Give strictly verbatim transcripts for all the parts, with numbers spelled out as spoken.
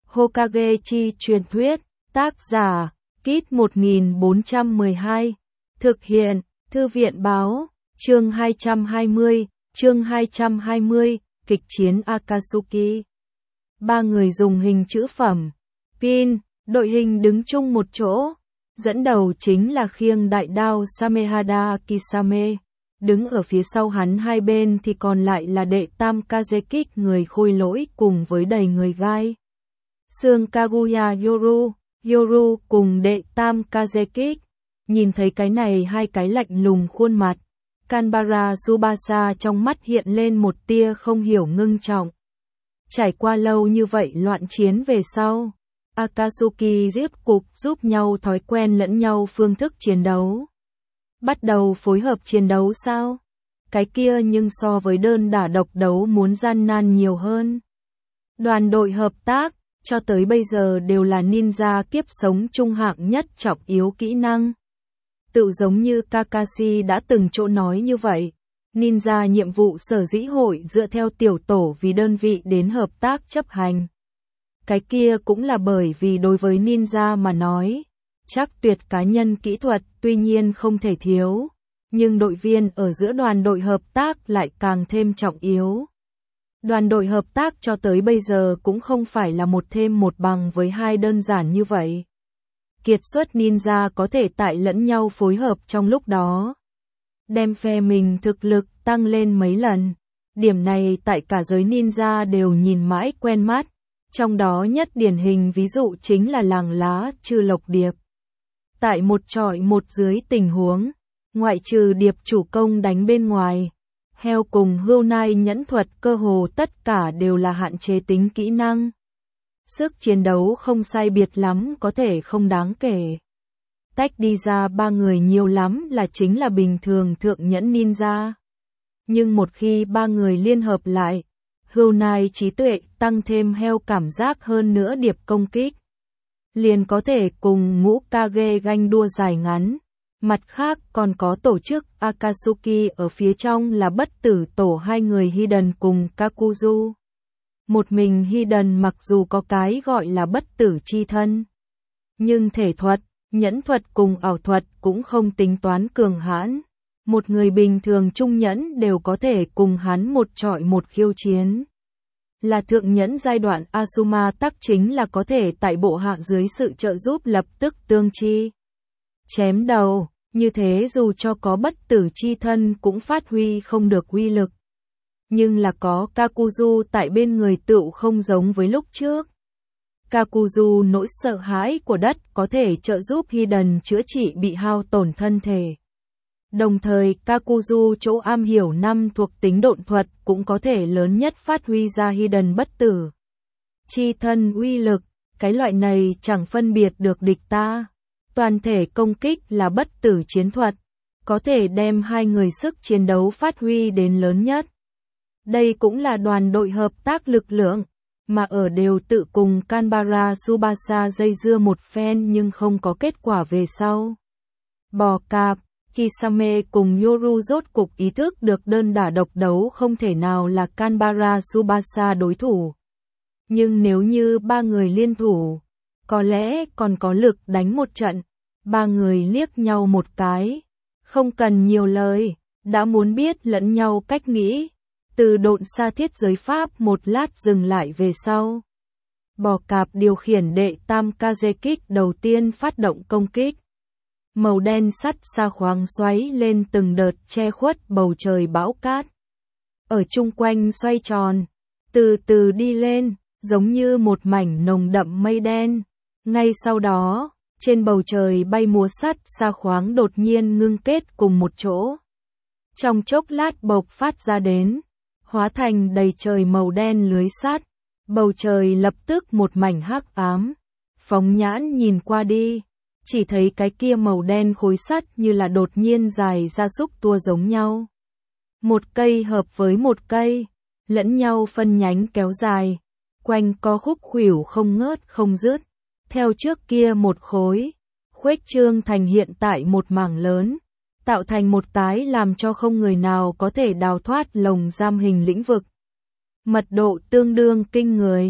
Hokage chi truyền thuyết, tác giả, Kit một nghìn bốn trăm mười hai, thực hiện, Thư viện báo, chương hai trăm hai mươi, chương hai trăm hai mươi, kịch chiến Akatsuki. Ba người dùng hình chữ phẩm, pin, đội hình đứng chung một chỗ, dẫn đầu chính là khiêng đại đao Samehada Kisame, đứng ở phía sau hắn hai bên thì còn lại là đệ tam Kazekik người khôi lỗi cùng với đầy người gai. Xương Kaguya Yoru, Yoru cùng đệ tam Kazekik, nhìn thấy cái này hai cái lạnh lùng khuôn mặt, Kanbara Tsubasa trong mắt hiện lên một tia không hiểu ngưng trọng. Trải qua lâu như vậy loạn chiến về sau, Akatsuki rốt cục giúp nhau thói quen lẫn nhau phương thức chiến đấu. Bắt đầu phối hợp chiến đấu sao? Cái kia nhưng so với đơn đả độc đấu muốn gian nan nhiều hơn. Đoàn đội hợp tác, cho tới bây giờ đều là ninja kiếp sống trung hạng nhất trọng yếu kỹ năng. Tự giống như Kakashi đã từng chỗ nói như vậy, ninja nhiệm vụ sở dĩ hội dựa theo tiểu tổ vì đơn vị đến hợp tác chấp hành. Cái kia cũng là bởi vì đối với ninja mà nói, chắc tuyệt cá nhân kỹ thuật tuy nhiên không thể thiếu, nhưng đội viên ở giữa đoàn đội hợp tác lại càng thêm trọng yếu. Đoàn đội hợp tác cho tới bây giờ cũng không phải là một thêm một bằng với hai đơn giản như vậy. Kiệt xuất ninja có thể tại lẫn nhau phối hợp trong lúc đó, đem phe mình thực lực tăng lên mấy lần. Điểm này tại cả giới ninja đều nhìn mãi quen mắt, trong đó nhất điển hình ví dụ chính là làng lá Trư Lộc Điệp. Tại một chọi một dưới tình huống, ngoại trừ Điệp chủ công đánh bên ngoài, heo cùng hươu nai nhẫn thuật cơ hồ tất cả đều là hạn chế tính kỹ năng. Sức chiến đấu không sai biệt lắm có thể không đáng kể. Tách đi ra ba người nhiều lắm là chính là bình thường thượng nhẫn ninja. Nhưng một khi ba người liên hợp lại, hươu nai trí tuệ tăng thêm heo cảm giác hơn nữa Điệp công kích, liền có thể cùng ngũ Kage ganh đua dài ngắn. Mặt khác còn có tổ chức Akatsuki ở phía trong là bất tử tổ hai người Hiden cùng Kakuzu. Một mình Hiden mặc dù có cái gọi là bất tử chi thân, nhưng thể thuật, nhẫn thuật cùng ảo thuật cũng không tính toán cường hãn. Một người bình thường trung nhẫn đều có thể cùng hắn một chọi một khiêu chiến. Là thượng nhẫn giai đoạn Asuma tắc chính là có thể tại bộ hạ dưới sự trợ giúp lập tức tương chi chém đầu, như thế dù cho có bất tử chi thân cũng phát huy không được uy lực. Nhưng là có Kakuzu tại bên người tựu không giống với lúc trước. Kakuzu nỗi sợ hãi của đất có thể trợ giúp Hiden chữa trị bị hao tổn thân thể. Đồng thời Kakuzu chỗ am hiểu năm thuộc tính độn thuật cũng có thể lớn nhất phát huy ra Hiden bất tử chi thân uy lực, cái loại này chẳng phân biệt được địch ta. Toàn thể công kích là bất tử chiến thuật, có thể đem hai người sức chiến đấu phát huy đến lớn nhất. Đây cũng là đoàn đội hợp tác lực lượng, mà ở đều tự cùng Kanbara Tsubasa dây dưa một phen nhưng không có kết quả về sau. Bò cạp, Kisame cùng Yoru rốt cục ý thức được đơn đả độc đấu không thể nào là Kanbara Tsubasa đối thủ. Nhưng nếu như ba người liên thủ, có lẽ còn có lực đánh một trận. Ba người liếc nhau một cái, không cần nhiều lời, đã muốn biết lẫn nhau cách nghĩ. Từ độn xa thiết giới pháp một lát dừng lại về sau. Bò cạp điều khiển đệ tam Kazekik đầu tiên phát động công kích. Màu đen sắt xa khoáng xoáy lên từng đợt che khuất bầu trời bão cát. Ở chung quanh xoay tròn, từ từ đi lên, giống như một mảnh nồng đậm mây đen. Ngay sau đó, trên bầu trời bay múa sắt xa khoáng đột nhiên ngưng kết cùng một chỗ. Trong chốc lát bộc phát ra đến, hóa thành đầy trời màu đen lưới sắt, bầu trời lập tức một mảnh hắc ám. Phóng nhãn nhìn qua đi, chỉ thấy cái kia màu đen khối sắt như là đột nhiên dài ra xúc tua giống nhau. Một cây hợp với một cây, lẫn nhau phân nhánh kéo dài, quanh co khúc khuỷu không ngớt không dứt. Theo trước kia một khối, khuếch trương thành hiện tại một mảng lớn, tạo thành một cái làm cho không người nào có thể đào thoát lồng giam hình lĩnh vực. Mật độ tương đương kinh người,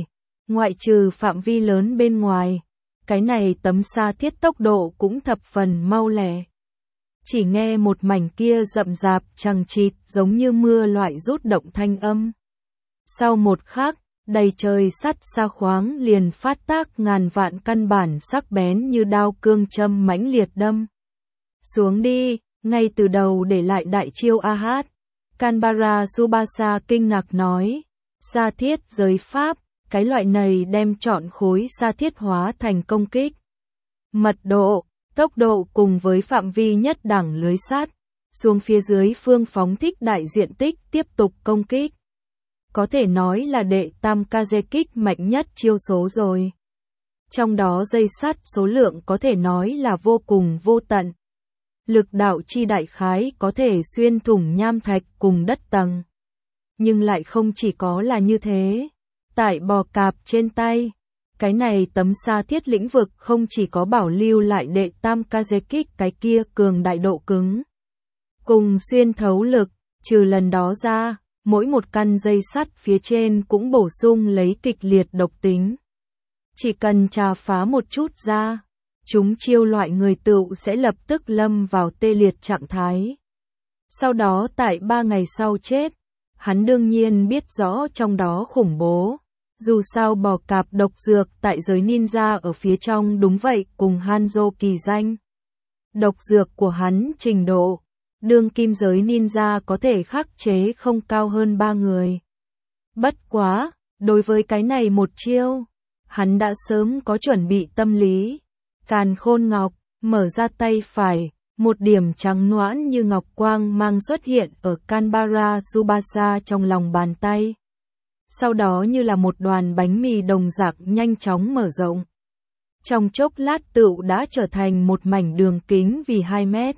Ngoại trừ phạm vi lớn bên ngoài, cái này tấm sa thiết tốc độ cũng thập phần mau lẹ. Chỉ nghe một mảnh kia rậm rạp chằng chịt giống như mưa loại rút động thanh âm. Sau một khắc, đầy trời sắt sa khoáng liền phát tác ngàn vạn căn bản sắc bén như đao cương châm mãnh liệt đâm. Xuống đi, ngay từ đầu để lại đại chiêu a hát. Canberra Tsubasa kinh ngạc nói, sa thiết giới pháp, cái loại này đem chọn khối sa thiết hóa thành công kích. Mật độ, tốc độ cùng với phạm vi nhất đẳng lưới sắt, xuống phía dưới phương phóng thích đại diện tích tiếp tục công kích. Có thể nói là đệ tam Kazekik mạnh nhất chiêu số rồi. Trong đó dây sắt số lượng có thể nói là vô cùng vô tận. Lực đạo chi đại khái có thể xuyên thủng nham thạch cùng đất tầng. Nhưng lại không chỉ có là như thế. Tại bò cạp trên tay, cái này tấm sa thiết lĩnh vực không chỉ có bảo lưu lại đệ tam Kazekik cái kia cường đại độ cứng. Cùng xuyên thấu lực, trừ lần đó ra, mỗi một căn dây sắt phía trên cũng bổ sung lấy kịch liệt độc tính. Chỉ cần trà phá một chút ra, chúng chiêu loại người tựu sẽ lập tức lâm vào tê liệt trạng thái. Sau đó tại ba ngày sau chết, hắn đương nhiên biết rõ trong đó khủng bố. Dù sao bò cạp độc dược tại giới ninja ở phía trong đúng vậy cùng Hanzo kỳ danh. Độc dược của hắn trình độ, đương kim giới ninja có thể khắc chế không cao hơn ba người. Bất quá, đối với cái này một chiêu, hắn đã sớm có chuẩn bị tâm lý. Càn Khôn Ngọc, mở ra tay phải, một điểm trắng noãn như ngọc quang mang xuất hiện ở Canberra Tsubasa trong lòng bàn tay. Sau đó như là một đoàn bánh mì đồng dạng nhanh chóng mở rộng. Trong chốc lát tựu đã trở thành một mảnh đường kính vì hai mét.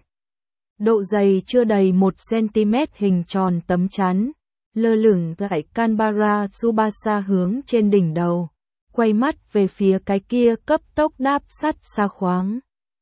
Độ dày chưa đầy một xăng-ti-mét hình tròn tấm chắn, lơ lửng tại Canberra Tsubasa hướng trên đỉnh đầu, quay mắt về phía cái kia cấp tốc đáp sắt sa khoáng.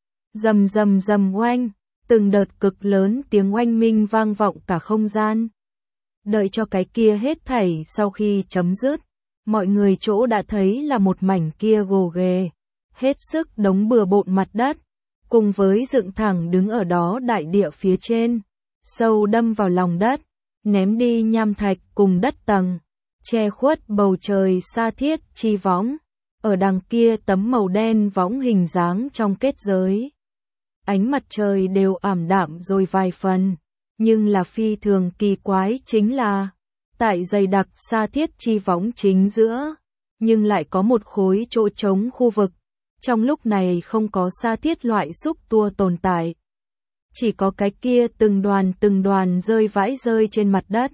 Rầm rầm rầm oanh, từng đợt cực lớn tiếng oanh minh vang vọng cả không gian. Đợi cho cái kia hết thảy sau khi chấm dứt, mọi người chỗ đã thấy là một mảnh kia gồ ghề, hết sức đống bừa bộn mặt đất, cùng với dựng thẳng đứng ở đó đại địa phía trên, sâu đâm vào lòng đất, ném đi nham thạch cùng đất tầng, che khuất bầu trời sa thiết chi võng, ở đằng kia tấm màu đen võng hình dáng trong kết giới. Ánh mặt trời đều ảm đạm rồi vài phần. Nhưng là phi thường kỳ quái chính là, tại dày đặc sa thiết chi võng chính giữa, nhưng lại có một khối chỗ trống khu vực. Trong lúc này không có sa thiết loại xúc tua tồn tại. Chỉ có cái kia từng đoàn từng đoàn rơi vãi rơi trên mặt đất.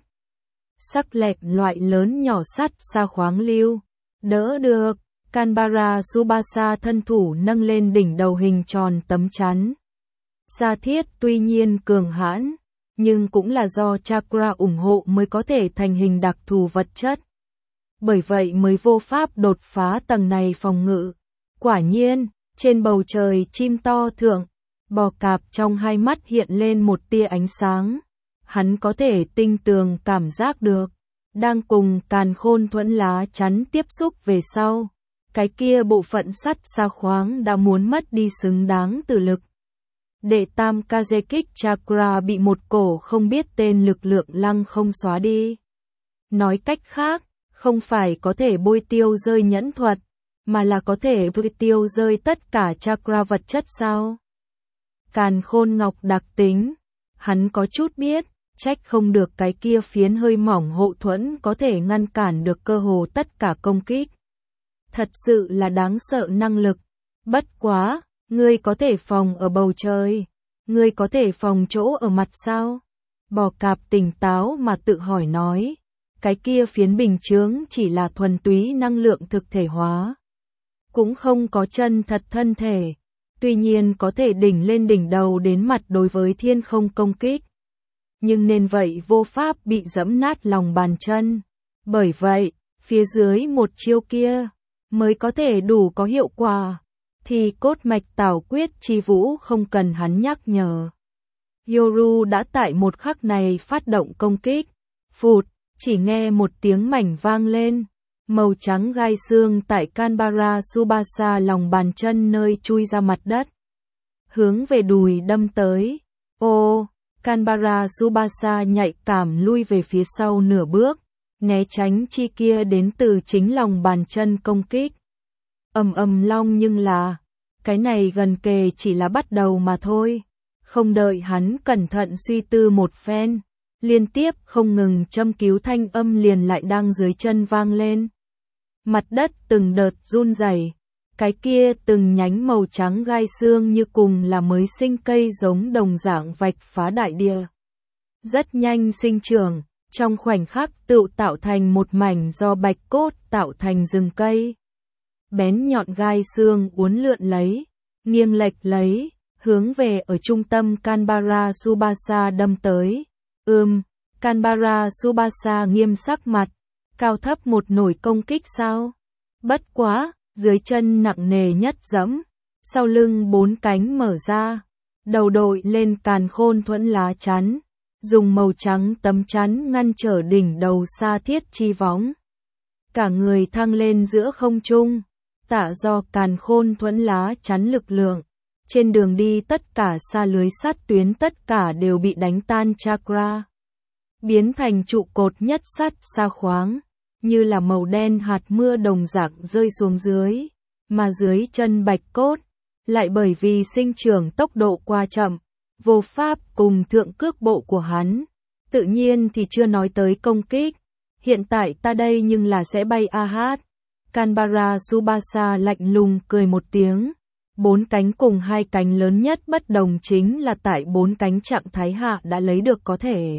Sắc lẹm loại lớn nhỏ sắt sa khoáng lưu. Đỡ được, Canberra Tsubasa thân thủ nâng lên đỉnh đầu hình tròn tấm chắn. Sa thiết tuy nhiên cường hãn, nhưng cũng là do chakra ủng hộ mới có thể thành hình đặc thù vật chất. Bởi vậy mới vô pháp đột phá tầng này phòng ngự. Quả nhiên, trên bầu trời chim to thượng, bò cạp trong hai mắt hiện lên một tia ánh sáng. Hắn có thể tinh tường cảm giác được, đang cùng càn khôn thuẫn lá chắn tiếp xúc về sau. Cái kia bộ phận sắt sa khoáng đã muốn mất đi xứng đáng từ lực. Đệ tam Kazekik Chakra bị một cổ không biết tên lực lượng lăng không xóa đi. Nói cách khác, không phải có thể bôi tiêu rơi nhẫn thuật, mà là có thể bôi tiêu rơi tất cả chakra vật chất sao? Càn Khôn Ngọc đặc tính, hắn có chút biết, trách không được cái kia phiến hơi mỏng hộ thuẫn có thể ngăn cản được cơ hồ tất cả công kích. Thật sự là đáng sợ năng lực. Bất quá, ngươi có thể phòng ở bầu trời, ngươi có thể phòng chỗ ở mặt sao? Bò cạp tỉnh táo mà tự hỏi nói, cái kia phiến bình chướng chỉ là thuần túy năng lượng thực thể hóa. Cũng không có chân thật thân thể, tuy nhiên có thể đỉnh lên đỉnh đầu đến mặt đối với thiên không công kích. Nhưng nên vậy vô pháp bị dẫm nát lòng bàn chân. Bởi vậy, phía dưới một chiêu kia, mới có thể đủ có hiệu quả. Thì cốt mạch tảo quyết chi vũ không cần hắn nhắc nhở. Yoru đã tại một khắc này phát động công kích. Phụt, chỉ nghe một tiếng mảnh vang lên. Màu trắng gai xương tại Canberra Subasa lòng bàn chân nơi chui ra mặt đất. Hướng về đùi đâm tới. Ô, Canberra Subasa nhạy cảm lui về phía sau nửa bước, né tránh chi kia đến từ chính lòng bàn chân công kích. Ầm ầm long nhưng là, cái này gần kề chỉ là bắt đầu mà thôi. Không đợi hắn cẩn thận suy tư một phen, liên tiếp không ngừng châm cứu thanh âm liền lại đang dưới chân vang lên. Mặt đất từng đợt run rẩy, cái kia từng nhánh màu trắng gai xương như cùng là mới sinh cây giống đồng dạng vạch phá đại địa. Rất nhanh sinh trưởng, trong khoảnh khắc tự tạo thành một mảnh do bạch cốt tạo thành rừng cây. Bén nhọn gai xương uốn lượn lấy, nghiêng lệch lấy, hướng về ở trung tâm Canberra Subasa đâm tới. Ừm, Canberra Subasa nghiêm sắc mặt, cao thấp một nổi công kích sao? Bất quá, dưới chân nặng nề nhất dẫm, sau lưng bốn cánh mở ra, đầu đội lên càn khôn thuẫn lá chắn, dùng màu trắng tấm chắn ngăn trở đỉnh đầu Sa Thiết Chi Võng. Cả người thăng lên giữa không trung, tạ do càn khôn thuẫn lá chắn lực lượng. Trên đường đi tất cả sa lưới sắt tuyến tất cả đều bị đánh tan chakra, biến thành trụ cột nhất sắt sa khoáng, như là màu đen hạt mưa đồng dạng rơi xuống dưới, mà dưới chân bạch cốt, lại bởi vì sinh trưởng tốc độ quá chậm, vô pháp cùng thượng cước bộ của hắn, tự nhiên thì chưa nói tới công kích, hiện tại ta đây nhưng là sẽ bay a hát. Canberra Subasa lạnh lùng cười một tiếng. Bốn cánh cùng hai cánh lớn nhất bất đồng chính là tại bốn cánh trạng thái hạ đã lấy được có thể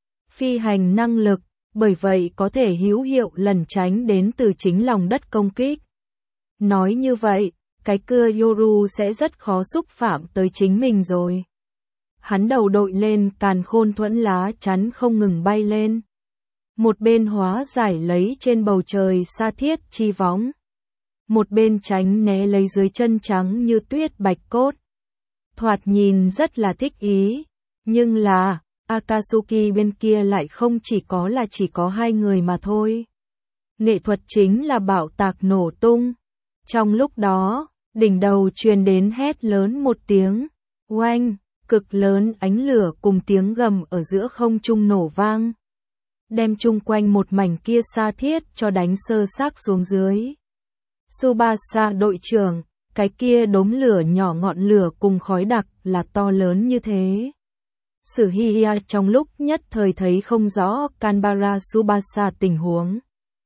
phi hành năng lực, bởi vậy có thể hữu hiệu lẩn tránh đến từ chính lòng đất công kích. Nói như vậy, cái cưa Yoru sẽ rất khó xúc phạm tới chính mình rồi. Hắn đầu đội lên càn khôn thuẫn lá chắn không ngừng bay lên. Một bên hóa giải lấy trên bầu trời Sa Thiết Chi Võng. Một bên tránh né lấy dưới chân trắng như tuyết bạch cốt. Thoạt nhìn rất là thích ý, nhưng là, Akatsuki bên kia lại không chỉ có là chỉ có hai người mà thôi. Nghệ thuật chính là bạo tạc nổ tung. Trong lúc đó, đỉnh đầu truyền đến hét lớn một tiếng, oanh, cực lớn ánh lửa cùng tiếng gầm ở giữa không trung nổ vang. Đem chung quanh một mảnh kia Sa Thiết cho đánh sơ xác xuống dưới. Subasa đội trưởng, cái kia đốm lửa nhỏ ngọn lửa cùng khói đặc là to lớn như thế. Sử Hiya trong lúc nhất thời thấy không rõ Canberra Subasa tình huống.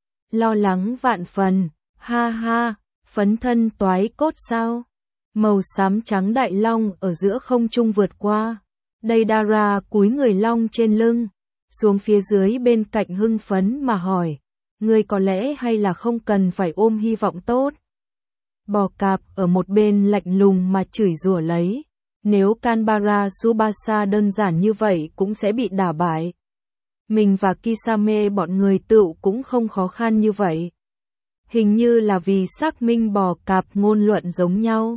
Lo lắng vạn phần, ha ha, phấn thân toái cốt sao? Màu xám trắng đại long ở giữa không trung vượt qua. Deidara cúi người long trên lưng, xuống phía dưới bên cạnh hưng phấn mà hỏi. Ngươi có lẽ hay là không cần phải ôm hy vọng tốt. Bò cạp ở một bên lạnh lùng mà chửi rủa lấy. Nếu Canberra Subasa đơn giản như vậy cũng sẽ bị đả bại. Mình và Kisame bọn người tựu cũng không khó khăn như vậy. Hình như là vì xác minh bò cạp ngôn luận giống nhau.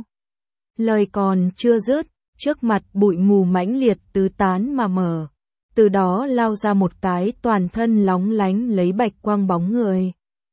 Lời còn chưa dứt, trước mặt bụi mù mãnh liệt tứ tán mà mở. Từ đó lao ra một cái toàn thân lóng lánh lấy bạch quang bóng người.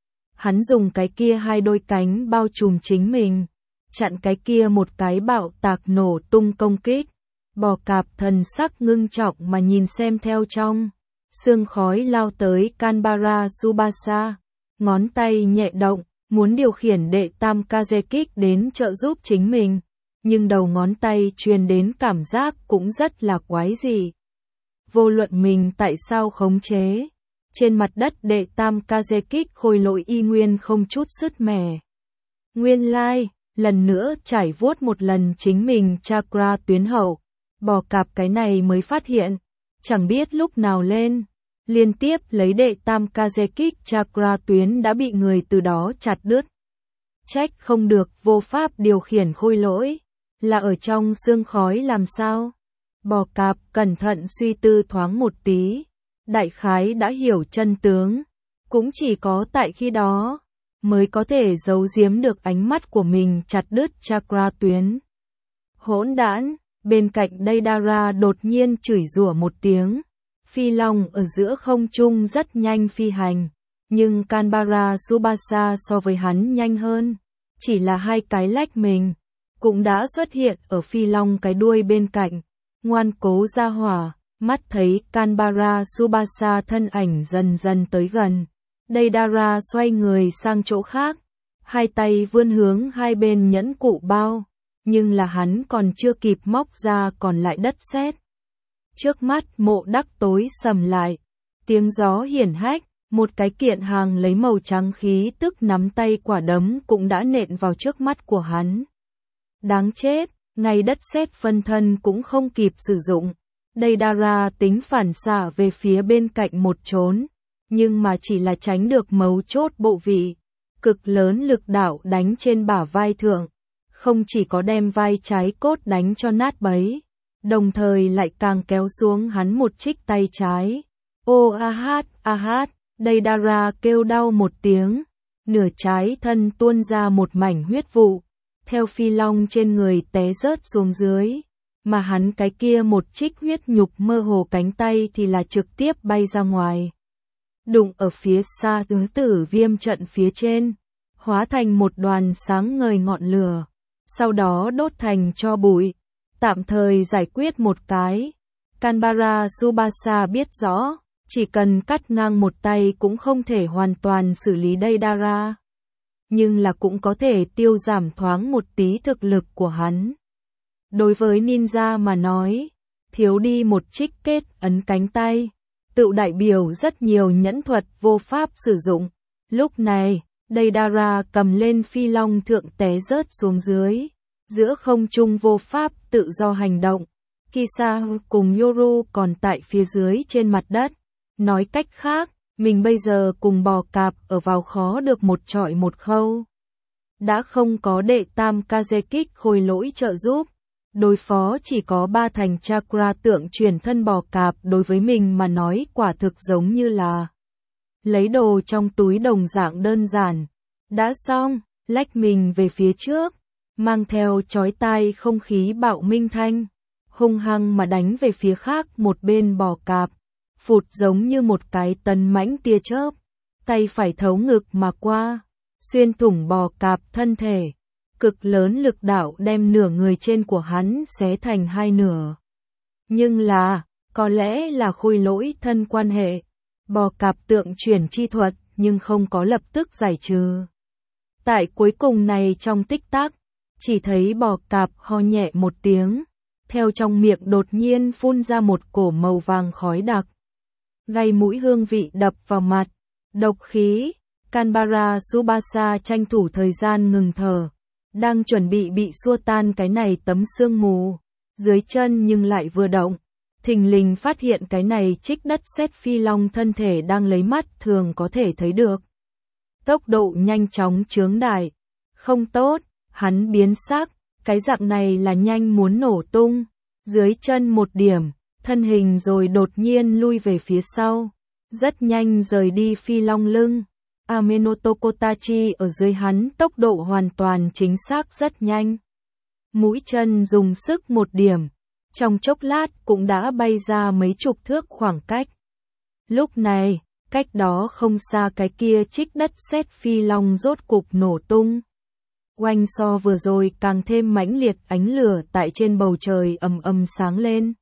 Hắn dùng cái kia hai đôi cánh bao trùm chính mình, chặn cái kia một cái bạo tạc nổ tung công kích. Bò cạp thần sắc ngưng trọng mà nhìn xem theo trong. Sương khói lao tới Canberra Subasa, ngón tay nhẹ động, muốn điều khiển đệ tam Kazekik đến trợ giúp chính mình. Nhưng đầu ngón tay truyền đến cảm giác cũng rất là quái dị. Vô luận mình tại sao khống chế, trên mặt đất đệ tam Kazekik khôi lỗi y nguyên không chút sứt mẻ. Nguyên lai, like, lần nữa trải vuốt một lần chính mình chakra tuyến hậu, bò cạp cái này mới phát hiện, chẳng biết lúc nào lên, liên tiếp lấy đệ tam Kazekik chakra tuyến đã bị người từ đó chặt đứt. Trách không được vô pháp điều khiển khôi lỗi, là ở trong sương khói làm sao? Bò cạp cẩn thận suy tư thoáng một tí, đại khái đã hiểu chân tướng, cũng chỉ có tại khi đó, mới có thể giấu giếm được ánh mắt của mình chặt đứt chakra tuyến. Hỗn đản, bên cạnh Deidara đột nhiên chửi rủa một tiếng, phi long ở giữa không trung rất nhanh phi hành, Nhưng Canberra Tsubasa so với hắn nhanh hơn, chỉ là hai cái lách mình, cũng đã xuất hiện ở phi long cái đuôi bên cạnh, ngoan cố ra hỏa, mắt thấy Canberra Tsubasa thân ảnh dần dần tới gần. Deidara xoay người sang chỗ khác, hai tay vươn hướng hai bên nhẫn cụ bao, nhưng là hắn còn chưa kịp móc ra còn lại đất sét. Trước mắt Mộ Đắc tối sầm lại, tiếng gió hiển hách, một cái kiện hàng lấy màu trắng khí tức nắm tay quả đấm cũng đã nện vào trước mắt của hắn. Đáng chết, ngay đất sét phân thân cũng không kịp sử dụng. Deidara tính phản xạ về phía bên cạnh một trốn, nhưng mà chỉ là tránh được mấu chốt bộ vị. Cực lớn lực đạo đánh trên bả vai thượng, không chỉ có đem vai trái cốt đánh cho nát bấy, đồng thời lại càng kéo xuống hắn một trích tay trái. Ô a hát, a hát, Deidara kêu đau một tiếng, nửa trái thân tuôn ra một mảnh huyết vụ, theo phi long trên người té rớt xuống dưới, mà hắn cái kia một trích huyết nhục mơ hồ cánh tay thì là trực tiếp bay ra ngoài. Đụng ở phía xa tứ tử viêm trận phía trên, hóa thành một đoàn sáng ngời ngọn lửa, sau đó đốt thành tro bụi, tạm thời giải quyết một cái. Canberra Tsubasa biết rõ, chỉ cần cắt ngang một tay cũng không thể hoàn toàn xử lý Deidara, nhưng là cũng có thể tiêu giảm thoáng một tí thực lực của hắn. Đối với ninja mà nói, thiếu đi một trích kết ấn cánh tay, tự đại biểu rất nhiều nhẫn thuật vô pháp sử dụng. Lúc này, Deidara cầm lên phi long thượng té rớt xuống dưới, giữa không trung vô pháp tự do hành động. Kisa cùng Yoru còn tại phía dưới trên mặt đất. Nói cách khác, mình bây giờ cùng bò cạp ở vào khó được một trọi một khâu. Đã không có đệ tam Kazekik khôi lỗi trợ giúp, đối phó chỉ có ba thành chakra tượng truyền thân bò cạp đối với mình mà nói quả thực giống như là lấy đồ trong túi đồng dạng đơn giản. Đã xong, lách mình về phía trước, mang theo chói tai không khí bạo minh thanh, hung hăng mà đánh về phía khác một bên bò cạp, phụt giống như một cái tấn mãnh tia chớp, tay phải thấu ngực mà qua, xuyên thủng bò cạp thân thể, cực lớn lực đạo đem nửa người trên của hắn xé thành hai nửa. Nhưng là, có lẽ là khôi lỗi thân quan hệ, bò cạp tượng chuyển chi thuật nhưng không có lập tức giải trừ. Tại cuối cùng này trong tích tắc, chỉ thấy bò cạp ho nhẹ một tiếng, theo trong miệng đột nhiên phun ra một cổ màu vàng khói đặc. Gây mũi hương vị đập vào mặt, độc khí. Canberra Tsubasa tranh thủ thời gian ngừng thở, đang chuẩn bị bị xua tan cái này tấm sương mù, dưới chân nhưng lại vừa động, thình lình phát hiện cái này trích đất sét phi long thân thể đang lấy mắt thường có thể thấy được. Tốc độ nhanh chóng chướng đại, không tốt, hắn biến sắc, cái dạng này là nhanh muốn nổ tung, dưới chân một điểm, thân hình rồi đột nhiên lui về phía sau, rất nhanh rời đi phi long lưng. Amenoto Kotachi ở dưới hắn tốc độ hoàn toàn chính xác rất nhanh. Mũi chân dùng sức một điểm, trong chốc lát cũng đã bay ra mấy chục thước khoảng cách. Lúc này, cách đó không xa cái kia trích đất sét phi long rốt cục nổ tung. Oanh so vừa rồi càng thêm mãnh liệt, ánh lửa tại trên bầu trời ầm ầm sáng lên.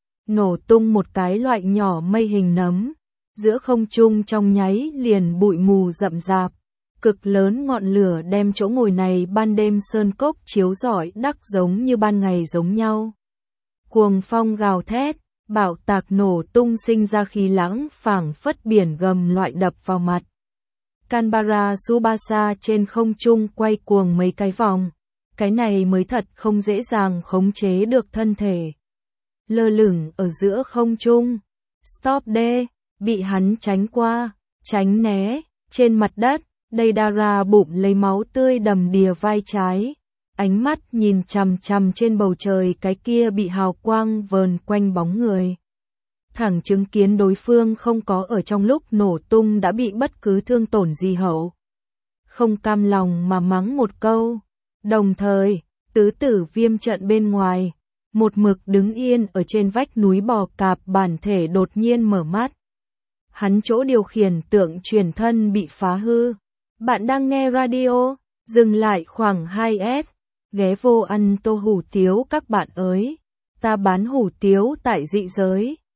Nổ tung một cái loại nhỏ mây hình nấm. Giữa không trung trong nháy liền bụi mù rậm rạp, cực lớn ngọn lửa đem chỗ ngồi này ban đêm sơn cốc chiếu rọi đắc giống như ban ngày giống nhau. Cuồng phong gào thét, bạo tạc nổ tung sinh ra khí lãng phảng phất biển gầm loại đập vào mặt. Canberra Tsubasa trên không trung quay cuồng mấy cái vòng, cái này mới thật không dễ dàng khống chế được thân thể. Lơ lửng ở giữa không trung, stop đê. Bị hắn tránh qua, tránh né, trên mặt đất, Deidara bụng lấy máu tươi đầm đìa vai trái, ánh mắt nhìn chằm chằm trên bầu trời cái kia bị hào quang vờn quanh bóng người. Thẳng chứng kiến đối phương không có ở trong lúc nổ tung đã bị bất cứ thương tổn gì hậu. Không cam lòng mà mắng một câu, đồng thời, tứ tử viêm trận bên ngoài, một mực đứng yên ở trên vách núi bò cạp bản thể đột nhiên mở mắt. hắn chỗ điều khiển tượng truyền thân bị phá hư. Bạn đang nghe radio, dừng lại khoảng hai s, ghé vô ăn tô hủ tiếu các bạn ơi. Ta bán hủ tiếu tại dị giới.